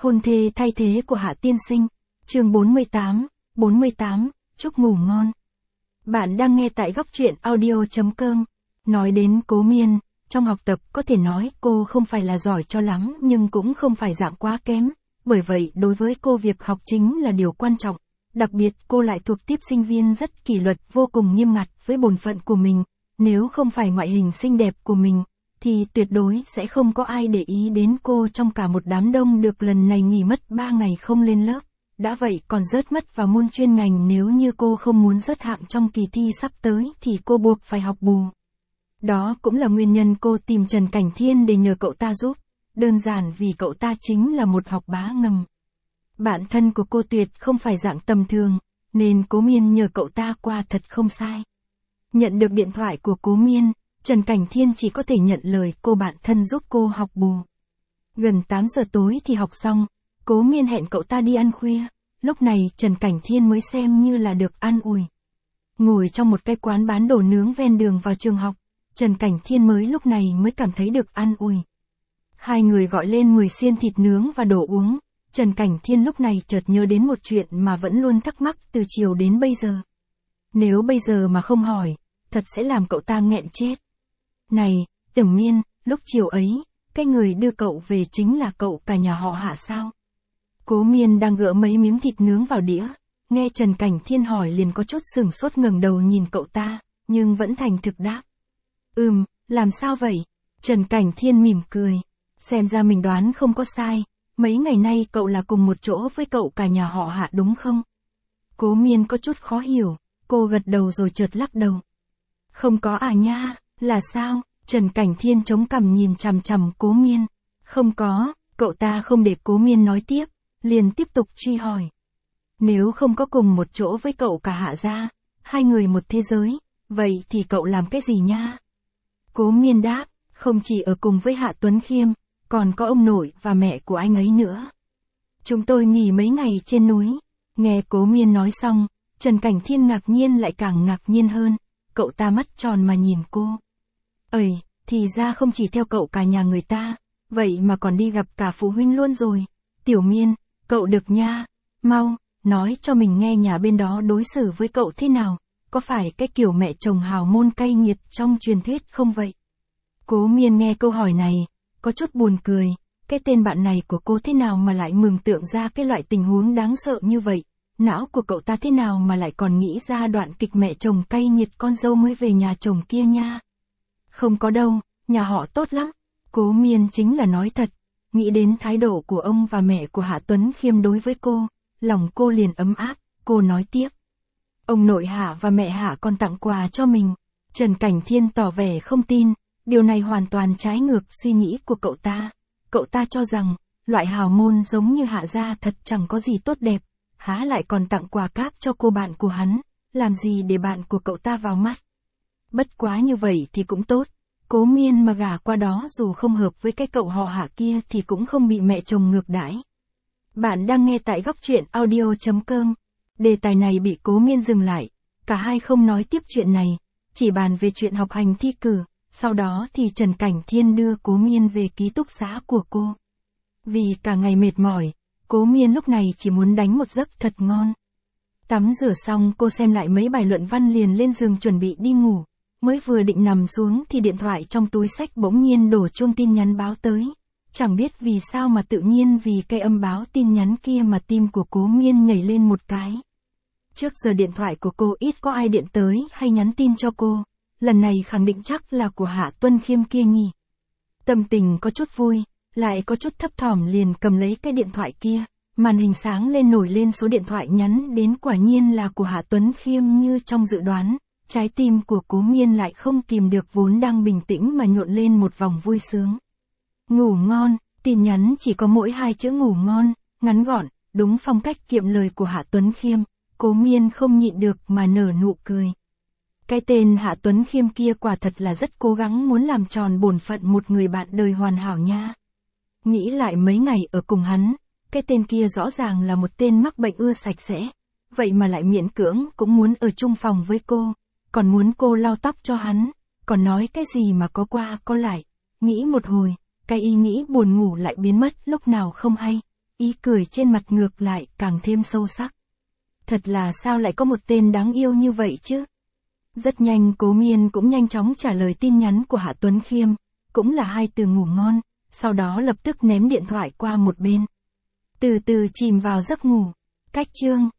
Hôn thê thay thế của Hạ tiên sinh. Chương 48, chúc ngủ ngon. Bạn đang nghe tại góc truyện audio.com. Nói đến Cố Miên, trong học tập có thể nói cô không phải là giỏi cho lắm nhưng cũng không phải dạng quá kém. Bởi vậy đối với cô việc học chính là điều quan trọng. Đặc biệt cô lại thuộc tiếp sinh viên rất kỷ luật, vô cùng nghiêm ngặt với bổn phận của mình. Nếu không phải ngoại hình xinh đẹp của mình, thì tuyệt đối sẽ không có ai để ý đến cô trong cả một đám đông được lần này nghỉ mất 3 ngày không lên lớp. Đã vậy còn rớt mất vào môn chuyên ngành, nếu như cô không muốn rớt hạng trong kỳ thi sắp tới thì cô buộc phải học bù. Đó cũng là nguyên nhân cô tìm Trần Cảnh Thiên để nhờ cậu ta giúp. Đơn giản vì cậu ta chính là một học bá ngầm. Bạn thân của cô tuyệt không phải dạng tầm thường, nên Cố Miên nhờ cậu ta qua thật không sai. Nhận được điện thoại của Cố Miên, Trần Cảnh Thiên chỉ có thể nhận lời cô bạn thân giúp cô học bù. Gần 8 giờ tối thì học xong, Cố Miên hẹn cậu ta đi ăn khuya. Lúc này Trần Cảnh Thiên mới xem như là được an ủi. Ngồi trong một cái quán bán đồ nướng ven đường vào trường học, Trần Cảnh Thiên lúc này mới cảm thấy được an ủi. Hai người gọi lên 10 xiên thịt nướng và đồ uống. Trần Cảnh Thiên lúc này chợt nhớ đến một chuyện mà vẫn luôn thắc mắc từ chiều đến bây giờ. Nếu bây giờ mà không hỏi, thật sẽ làm cậu ta nghẹn chết. Này, Tưởng Miên, lúc chiều ấy, cái người đưa cậu về chính là cậu cả nhà họ Hạ sao? Cố Miên đang gỡ mấy miếng thịt nướng vào đĩa, nghe Trần Cảnh Thiên hỏi liền có chút sửng sốt ngẩng đầu nhìn cậu ta, nhưng vẫn thành thực đáp. Làm sao vậy? Trần Cảnh Thiên mỉm cười, xem ra mình đoán không có sai, mấy ngày nay cậu là cùng một chỗ với cậu cả nhà họ Hạ đúng không? Cố Miên có chút khó hiểu, cô gật đầu rồi chợt lắc đầu. Không có à nha, là sao? Trần Cảnh Thiên chống cằm nhìn chằm chằm Cố Miên. Không có, cậu ta không để Cố Miên nói tiếp, liền tiếp tục truy hỏi. Nếu không có cùng một chỗ với cậu cả Hạ gia, hai người một thế giới, vậy thì cậu làm cái gì nha? Cố Miên đáp, không chỉ ở cùng với Hạ Tuấn Khiêm, còn có ông nội và mẹ của anh ấy nữa. Chúng tôi nghỉ mấy ngày trên núi. Nghe Cố Miên nói xong, Trần Cảnh Thiên ngạc nhiên lại càng ngạc nhiên hơn, cậu ta mắt tròn mà nhìn cô. Thì ra không chỉ theo cậu cả nhà người ta, vậy mà còn đi gặp cả phụ huynh luôn rồi. Tiểu Miên, cậu được nha, mau, nói cho mình nghe nhà bên đó đối xử với cậu thế nào, có phải cái kiểu mẹ chồng hào môn cay nghiệt trong truyền thuyết không vậy? Cố Miên nghe câu hỏi này, có chút buồn cười, cái tên bạn này của cô thế nào mà lại mường tượng ra cái loại tình huống đáng sợ như vậy, não của cậu ta thế nào mà lại còn nghĩ ra đoạn kịch mẹ chồng cay nghiệt con dâu mới về nhà chồng kia nha. Không có đâu, nhà họ tốt lắm. Cố Miên chính là nói thật, nghĩ đến thái độ của ông và mẹ của Hạ Tuấn Khiêm đối với cô, lòng cô liền ấm áp, cô nói tiếp. Ông nội Hạ và mẹ Hạ còn tặng quà cho mình. Trần Cảnh Thiên tỏ vẻ không tin, điều này hoàn toàn trái ngược suy nghĩ của cậu ta. Cậu ta cho rằng, loại hào môn giống như Hạ gia thật chẳng có gì tốt đẹp, há lại còn tặng quà cáp cho cô bạn của hắn, làm gì để bạn của cậu ta vào mắt. Bất quá như vậy thì cũng tốt. Cố Miên mà gả qua đó dù không hợp với cái cậu họ Hạ kia thì cũng không bị mẹ chồng ngược đãi. Bạn đang nghe tại góc truyện audio.com. Đề tài này bị Cố Miên dừng lại, cả hai không nói tiếp chuyện này, chỉ bàn về chuyện học hành thi cử, sau đó thì Trần Cảnh Thiên đưa Cố Miên về ký túc xá của cô. Vì cả ngày mệt mỏi, Cố Miên lúc này chỉ muốn đánh một giấc thật ngon. Tắm rửa xong cô xem lại mấy bài luận văn liền lên giường chuẩn bị đi ngủ. Mới vừa định nằm xuống thì điện thoại trong túi xách bỗng nhiên đổ chuông tin nhắn báo tới. Chẳng biết vì sao mà tự nhiên vì cái âm báo tin nhắn kia mà tim của Cố Miên nhảy lên một cái. Trước giờ điện thoại của cô ít có ai điện tới hay nhắn tin cho cô. Lần này khẳng định chắc là của Hạ Tuấn Khiêm kia nhỉ. Tâm tình có chút vui, lại có chút thấp thỏm liền cầm lấy cái điện thoại kia. Màn hình sáng lên nổi lên số điện thoại nhắn đến, quả nhiên là của Hạ Tuấn Khiêm như trong dự đoán. Trái tim của Cố Miên lại không kìm được vốn đang bình tĩnh mà nhộn lên một vòng vui sướng. Ngủ ngon, tin nhắn chỉ có mỗi 2 chữ ngủ ngon, ngắn gọn, đúng phong cách kiệm lời của Hạ Tuấn Khiêm. Cố Miên không nhịn được mà nở nụ cười. Cái tên Hạ Tuấn Khiêm kia quả thật là rất cố gắng muốn làm tròn bổn phận một người bạn đời hoàn hảo nha. Nghĩ lại mấy ngày ở cùng hắn, cái tên kia rõ ràng là một tên mắc bệnh ưa sạch sẽ, vậy mà lại miễn cưỡng cũng muốn ở chung phòng với cô. Còn muốn cô lau tóc cho hắn, còn nói cái gì mà có qua có lại. Nghĩ một hồi, cái ý nghĩ buồn ngủ lại biến mất lúc nào không hay. Ý cười trên mặt ngược lại càng thêm sâu sắc. Thật là sao lại có một tên đáng yêu như vậy chứ? Rất nhanh Cố Miên cũng nhanh chóng trả lời tin nhắn của Hạ Tuấn Khiêm, cũng là 2 từ ngủ ngon, sau đó lập tức ném điện thoại qua một bên. Từ từ chìm vào giấc ngủ. Cách chương